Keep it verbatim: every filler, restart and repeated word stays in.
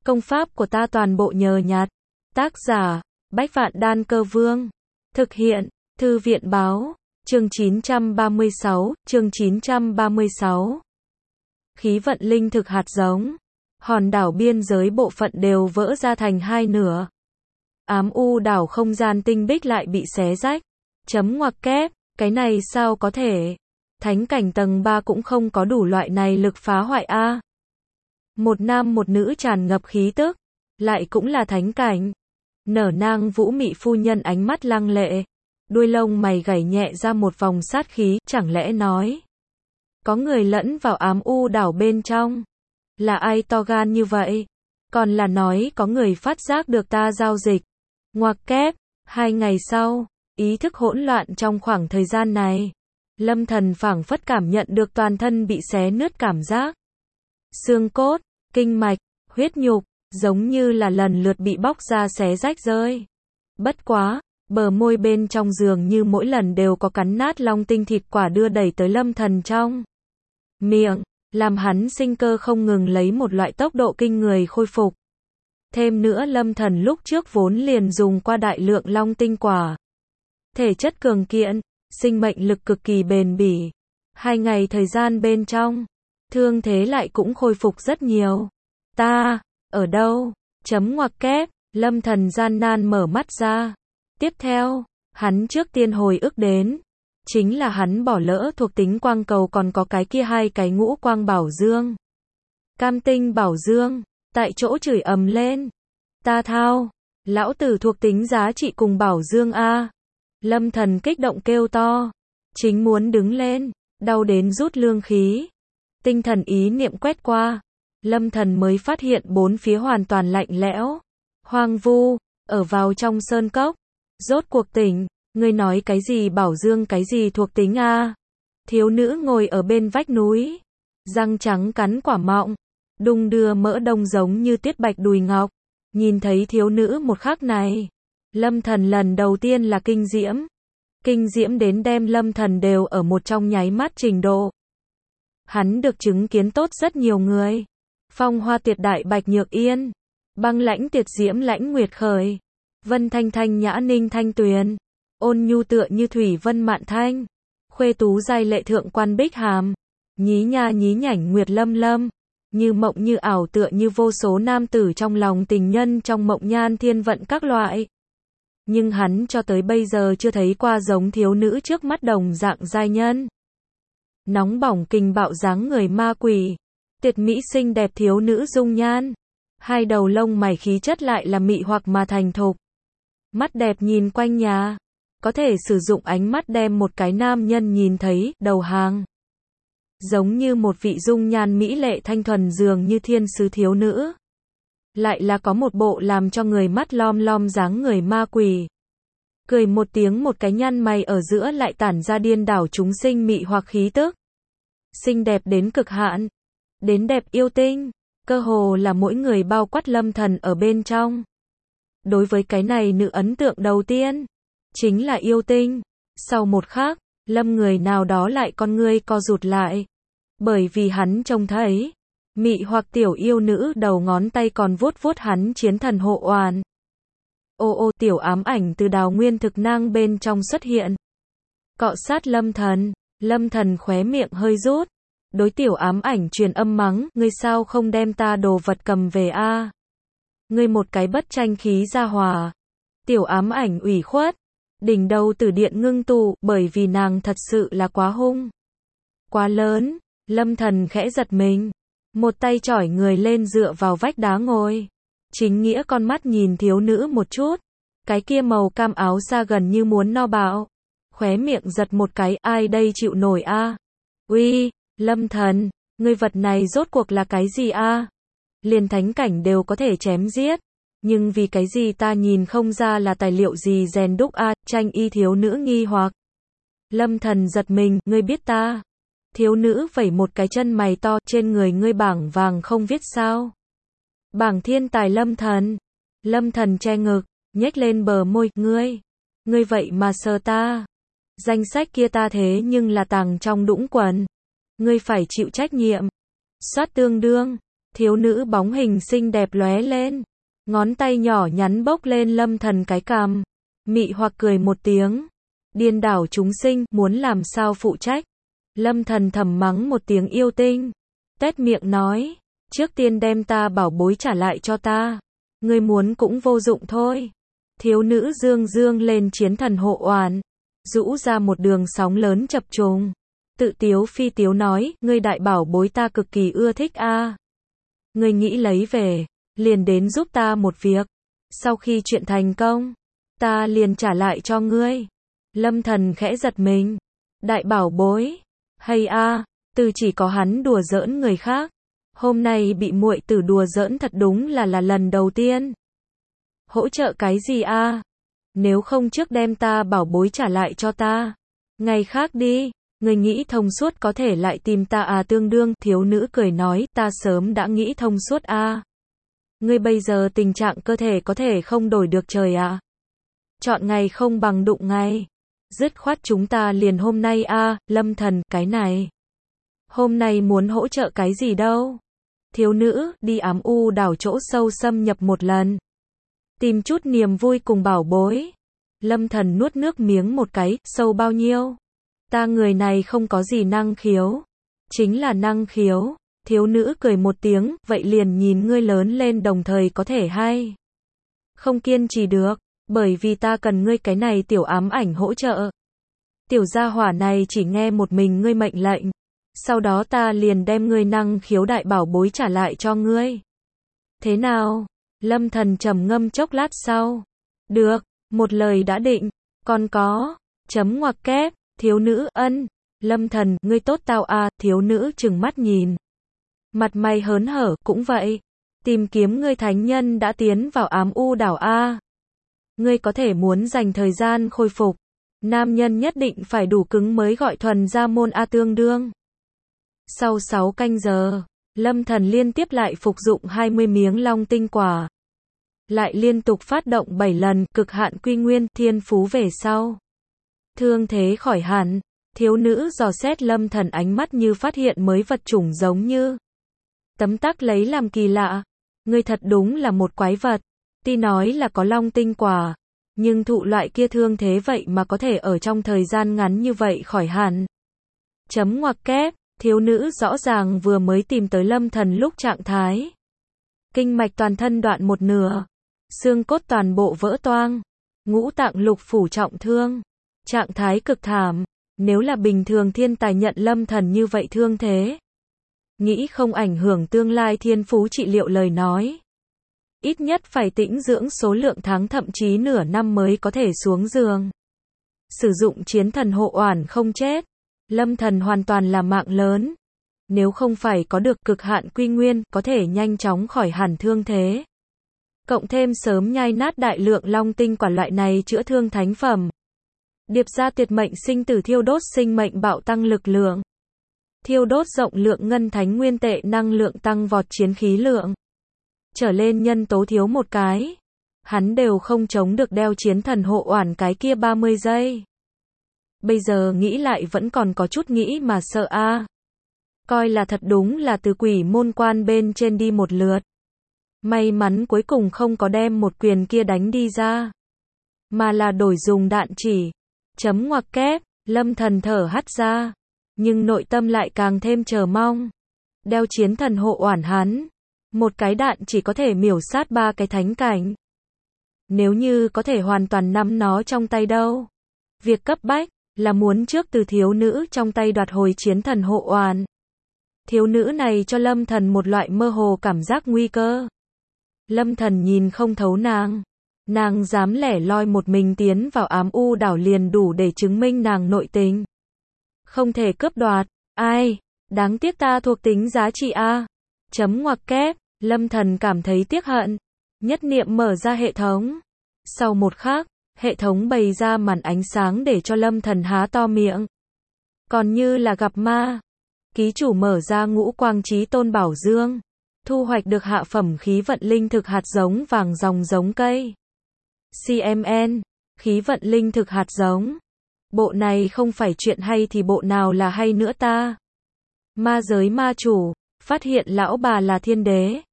Công pháp của ta toàn bộ nhờ nhặt. Tác giả, Bách Vạn Đan Cơ Vương. Thực hiện, Thư viện Báo. Chương chín trăm ba mươi sáu, chương chín trăm ba mươi sáu. Khí vận linh thực hạt giống. Hòn đảo biên giới bộ phận đều vỡ ra thành hai nửa. Ám u đảo không gian tinh bích lại bị xé rách. Chấm ngoặc kép, cái này sao có thể? Thánh cảnh tầng ba cũng không có đủ loại này lực phá hoại a. Một nam một nữ tràn ngập khí tức, lại cũng là thánh cảnh. Nở nang vũ mị phu nhân ánh mắt lăng lệ, đuôi lông mày gảy nhẹ ra một vòng sát khí, chẳng lẽ nói có người lẫn vào ám u đảo bên trong? Là ai to gan như vậy? Còn là nói có người phát giác được ta giao dịch. Ngoặc kép, hai ngày sau, ý thức hỗn loạn trong khoảng thời gian này. Lâm Thần phảng phất cảm nhận được toàn thân bị xé nứt cảm giác. Xương cốt, kinh mạch, huyết nhục, giống như là lần lượt bị bóc ra xé rách rơi. Bất quá, bờ môi bên trong dường như mỗi lần đều có cắn nát long tinh thịt quả đưa đẩy tới Lâm Thần trong miệng, làm hắn sinh cơ không ngừng lấy một loại tốc độ kinh người khôi phục. Thêm nữa Lâm Thần lúc trước vốn liền dùng qua đại lượng long tinh quả. Thể chất cường kiện, sinh mệnh lực cực kỳ bền bỉ. Hai ngày thời gian bên trong, thương thế lại cũng khôi phục rất nhiều. Ta, ở đâu? Chấm ngoặc kép, Lâm Thần gian nan mở mắt ra. Tiếp theo, hắn trước tiên hồi ức đến, chính là hắn bỏ lỡ thuộc tính quang cầu còn có cái kia hai cái ngũ quang bảo dương. Cam tinh bảo dương, tại chỗ chửi ầm lên. Ta thao, lão tử thuộc tính giá trị cùng bảo dương a. Lâm Thần kích động kêu to, chính muốn đứng lên, đau đến rút lương khí. Tinh thần ý niệm quét qua, Lâm Thần mới phát hiện bốn phía hoàn toàn lạnh lẽo, hoang vu, ở vào trong sơn cốc. Rốt cuộc tỉnh, ngươi nói cái gì bảo dương cái gì thuộc tính a? Thiếu nữ ngồi ở bên vách núi, răng trắng cắn quả mọng, đung đưa mỡ đông giống như tuyết bạch đùi ngọc. Nhìn thấy thiếu nữ một khắc này, Lâm Thần lần đầu tiên là kinh diễm. Kinh diễm đến đem Lâm Thần đều ở một trong nháy mắt trình độ. Hắn được chứng kiến tốt rất nhiều người. Phong hoa tuyệt đại bạch nhược yên, băng lãnh tuyệt diễm lãnh nguyệt khởi, vân thanh thanh nhã ninh thanh tuyền, ôn nhu tựa như thủy vân mạn thanh, khuê tú giai lệ thượng quan bích hàm, nhí nha nhí nhảnh nguyệt lâm lâm, như mộng như ảo tựa như vô số nam tử trong lòng tình nhân trong mộng nhan thiên vận các loại. Nhưng hắn cho tới bây giờ chưa thấy qua giống thiếu nữ trước mắt đồng dạng giai nhân. Nóng bỏng kinh bạo dáng người ma quỷ, tuyệt mỹ xinh đẹp thiếu nữ dung nhan, hai đầu lông mày khí chất lại là mị hoặc mà thành thục. Mắt đẹp nhìn quanh nhà, có thể sử dụng ánh mắt đem một cái nam nhân nhìn thấy, đầu hàng. Giống như một vị dung nhan mỹ lệ thanh thuần dường như thiên sứ thiếu nữ. Lại là có một bộ làm cho người mắt lom lom dáng người ma quỷ. Cười một tiếng một cái nhăn mày ở giữa lại tản ra điên đảo chúng sinh mị hoặc khí tức. Xinh đẹp đến cực hạn, đến đẹp yêu tinh, cơ hồ là mỗi người bao quát Lâm Thần ở bên trong. Đối với cái này nữ ấn tượng đầu tiên, chính là yêu tinh. Sau một khắc, Lâm người nào đó lại con ngươi co rụt lại. Bởi vì hắn trông thấy, mị hoặc tiểu yêu nữ đầu ngón tay còn vuốt vuốt hắn chiến thần hộ oàn. Ô ô tiểu ám ảnh từ đào nguyên thực nang bên trong xuất hiện. Cọ sát Lâm Thần, Lâm Thần khóe miệng hơi rút. Đối tiểu ám ảnh truyền âm mắng, ngươi sao không đem ta đồ vật cầm về a? Ngươi một cái bất tranh khí gia hòa. Tiểu ám ảnh ủy khuất, đỉnh đầu tử điện ngưng tụ, bởi vì nàng thật sự là quá hung, quá lớn. Lâm Thần khẽ giật mình, một tay chỏi người lên dựa vào vách đá ngồi. Chính nghĩa con mắt nhìn thiếu nữ một chút, cái kia màu cam áo xa gần như muốn no bạo. Khóe miệng giật một cái, ai đây chịu nổi a? Uy, Lâm Thần, ngươi vật này rốt cuộc là cái gì a? Liền thánh cảnh đều có thể chém giết, nhưng vì cái gì ta nhìn không ra là tài liệu gì rèn đúc a? Tranh y thiếu nữ nghi hoặc. Lâm Thần giật mình, ngươi biết ta? Thiếu nữ vẩy một cái chân mày to, trên người ngươi bảng vàng không viết sao? Bảng thiên tài Lâm Thần. Lâm Thần che ngực, nhếch lên bờ môi, ngươi, ngươi vậy mà sờ ta. Danh sách kia ta thế nhưng là tàng trong đũng quần. Ngươi phải chịu trách nhiệm. Soát tương đương. Thiếu nữ bóng hình xinh đẹp lóe lên, ngón tay nhỏ nhắn bốc lên Lâm Thần cái cằm, mị hoặc cười một tiếng. Điên đảo chúng sinh, muốn làm sao phụ trách. Lâm Thần thầm mắng một tiếng yêu tinh, tét miệng nói, trước tiên đem ta bảo bối trả lại cho ta, ngươi muốn cũng vô dụng thôi. Thiếu nữ dương dương lên chiến thần hộ oán, rũ ra một đường sóng lớn chập trùng, tự tiếu phi tiếu nói, ngươi đại bảo bối ta cực kỳ ưa thích a. À. Ngươi nghĩ lấy về, liền đến giúp ta một việc, sau khi chuyện thành công, ta liền trả lại cho ngươi. Lâm Thần khẽ giật mình, đại bảo bối, hay a, à, từ chỉ có hắn đùa giỡn người khác, hôm nay bị muội tử đùa giỡn thật đúng là là lần đầu tiên. Hỗ trợ cái gì a? À? Nếu không trước đem ta bảo bối trả lại cho ta, ngày khác đi, người nghĩ thông suốt có thể lại tìm ta à tương đương, thiếu nữ cười nói, ta sớm đã nghĩ thông suốt a. À. Ngươi bây giờ tình trạng cơ thể có thể không đổi được trời ạ. À. Chọn ngày không bằng đụng ngày. Dứt khoát chúng ta liền hôm nay a, à, Lâm Thần, cái này. Hôm nay muốn hỗ trợ cái gì đâu? Thiếu nữ, đi ám u đảo chỗ sâu xâm nhập một lần. Tìm chút niềm vui cùng bảo bối. Lâm Thần nuốt nước miếng một cái, sâu bao nhiêu? Ta người này không có gì năng khiếu. Chính là năng khiếu. Thiếu nữ cười một tiếng, vậy liền nhìn ngươi lớn lên đồng thời có thể hay. Không kiên trì được, bởi vì ta cần ngươi cái này tiểu ám ảnh hỗ trợ. Tiểu gia hỏa này chỉ nghe một mình ngươi mệnh lệnh. Sau đó ta liền đem ngươi năng khiếu đại bảo bối trả lại cho ngươi. Thế nào? Lâm Thần trầm ngâm chốc lát sau. Được, một lời đã định, còn có, chấm ngoặc kép, thiếu nữ, ân. Lâm Thần, ngươi tốt tao à, thiếu nữ trừng mắt nhìn. Mặt mày hớn hở, cũng vậy. Tìm kiếm ngươi thánh nhân đã tiến vào ám u đảo a. Ngươi có thể muốn dành thời gian khôi phục. Nam nhân nhất định phải đủ cứng mới gọi thuần ra môn a tương đương. Sau sáu canh giờ, Lâm Thần liên tiếp lại phục dụng hai mươi miếng long tinh quả. Lại liên tục phát động bảy lần, cực hạn quy nguyên, thiên phú về sau. Thương thế khỏi hẳn, thiếu nữ dò xét Lâm Thần ánh mắt như phát hiện mới vật chủng giống như. Tấm tắc lấy làm kỳ lạ. Ngươi thật đúng là một quái vật. Tuy nói là có long tinh quả, nhưng thụ loại kia thương thế vậy mà có thể ở trong thời gian ngắn như vậy khỏi hẳn. Chấm ngoặc kép, thiếu nữ rõ ràng vừa mới tìm tới Lâm Thần lúc trạng thái. Kinh mạch toàn thân đoạn một nửa, xương cốt toàn bộ vỡ toang, ngũ tạng lục phủ trọng thương, trạng thái cực thảm. Nếu là bình thường thiên tài nhận Lâm Thần như vậy thương thế, nghĩ không ảnh hưởng tương lai thiên phú trị liệu lời nói. Ít nhất phải tĩnh dưỡng số lượng tháng thậm chí nửa năm mới có thể xuống giường. Sử dụng chiến thần hộ oản không chết. Lâm Thần hoàn toàn là mạng lớn. Nếu không phải có được cực hạn quy nguyên, có thể nhanh chóng khỏi hẳn thương thế. Cộng thêm sớm nhai nát đại lượng long tinh quả loại này chữa thương thánh phẩm. Điệp ra tuyệt mệnh sinh tử thiêu đốt sinh mệnh bạo tăng lực lượng. Thiêu đốt rộng lượng ngân thánh nguyên tệ năng lượng tăng vọt chiến khí lượng. Trở lên nhân tố thiếu một cái. Hắn đều không chống được đeo chiến thần hộ oản cái kia ba mươi giây. Bây giờ nghĩ lại vẫn còn có chút nghĩ mà sợ a. À. Coi là thật đúng là từ quỷ môn quan bên trên đi một lượt. May mắn cuối cùng không có đem một quyền kia đánh đi ra. Mà là đổi dùng đạn chỉ. Chấm ngoặc kép, Lâm Thần thở hắt ra. Nhưng nội tâm lại càng thêm chờ mong. Đeo chiến thần hộ oản hắn. Một cái đạn chỉ có thể miểu sát ba cái thánh cảnh. Nếu như có thể hoàn toàn nắm nó trong tay đâu. Việc cấp bách là muốn trước từ thiếu nữ trong tay đoạt hồi chiến thần hộ oán. Thiếu nữ này cho Lâm Thần một loại mơ hồ cảm giác nguy cơ. Lâm Thần nhìn không thấu nàng. Nàng dám lẻ loi một mình tiến vào ám u đảo liền đủ để chứng minh nàng nội tình. Không thể cướp đoạt. Ai? Đáng tiếc ta thuộc tính giá trị a. Chấm ngoặc kép. Lâm Thần cảm thấy tiếc hận. Nhất niệm mở ra hệ thống. Sau một khắc, hệ thống bày ra màn ánh sáng để cho Lâm Thần há to miệng. Còn như là gặp ma. Ký chủ mở ra ngũ quang chí tôn bảo dương. Thu hoạch được hạ phẩm khí vận linh thực hạt giống vàng dòng giống cây. xê em en. Khí vận linh thực hạt giống. Bộ này không phải chuyện hay thì bộ nào là hay nữa ta. Ma giới ma chủ. Phát hiện lão bà là thiên đế.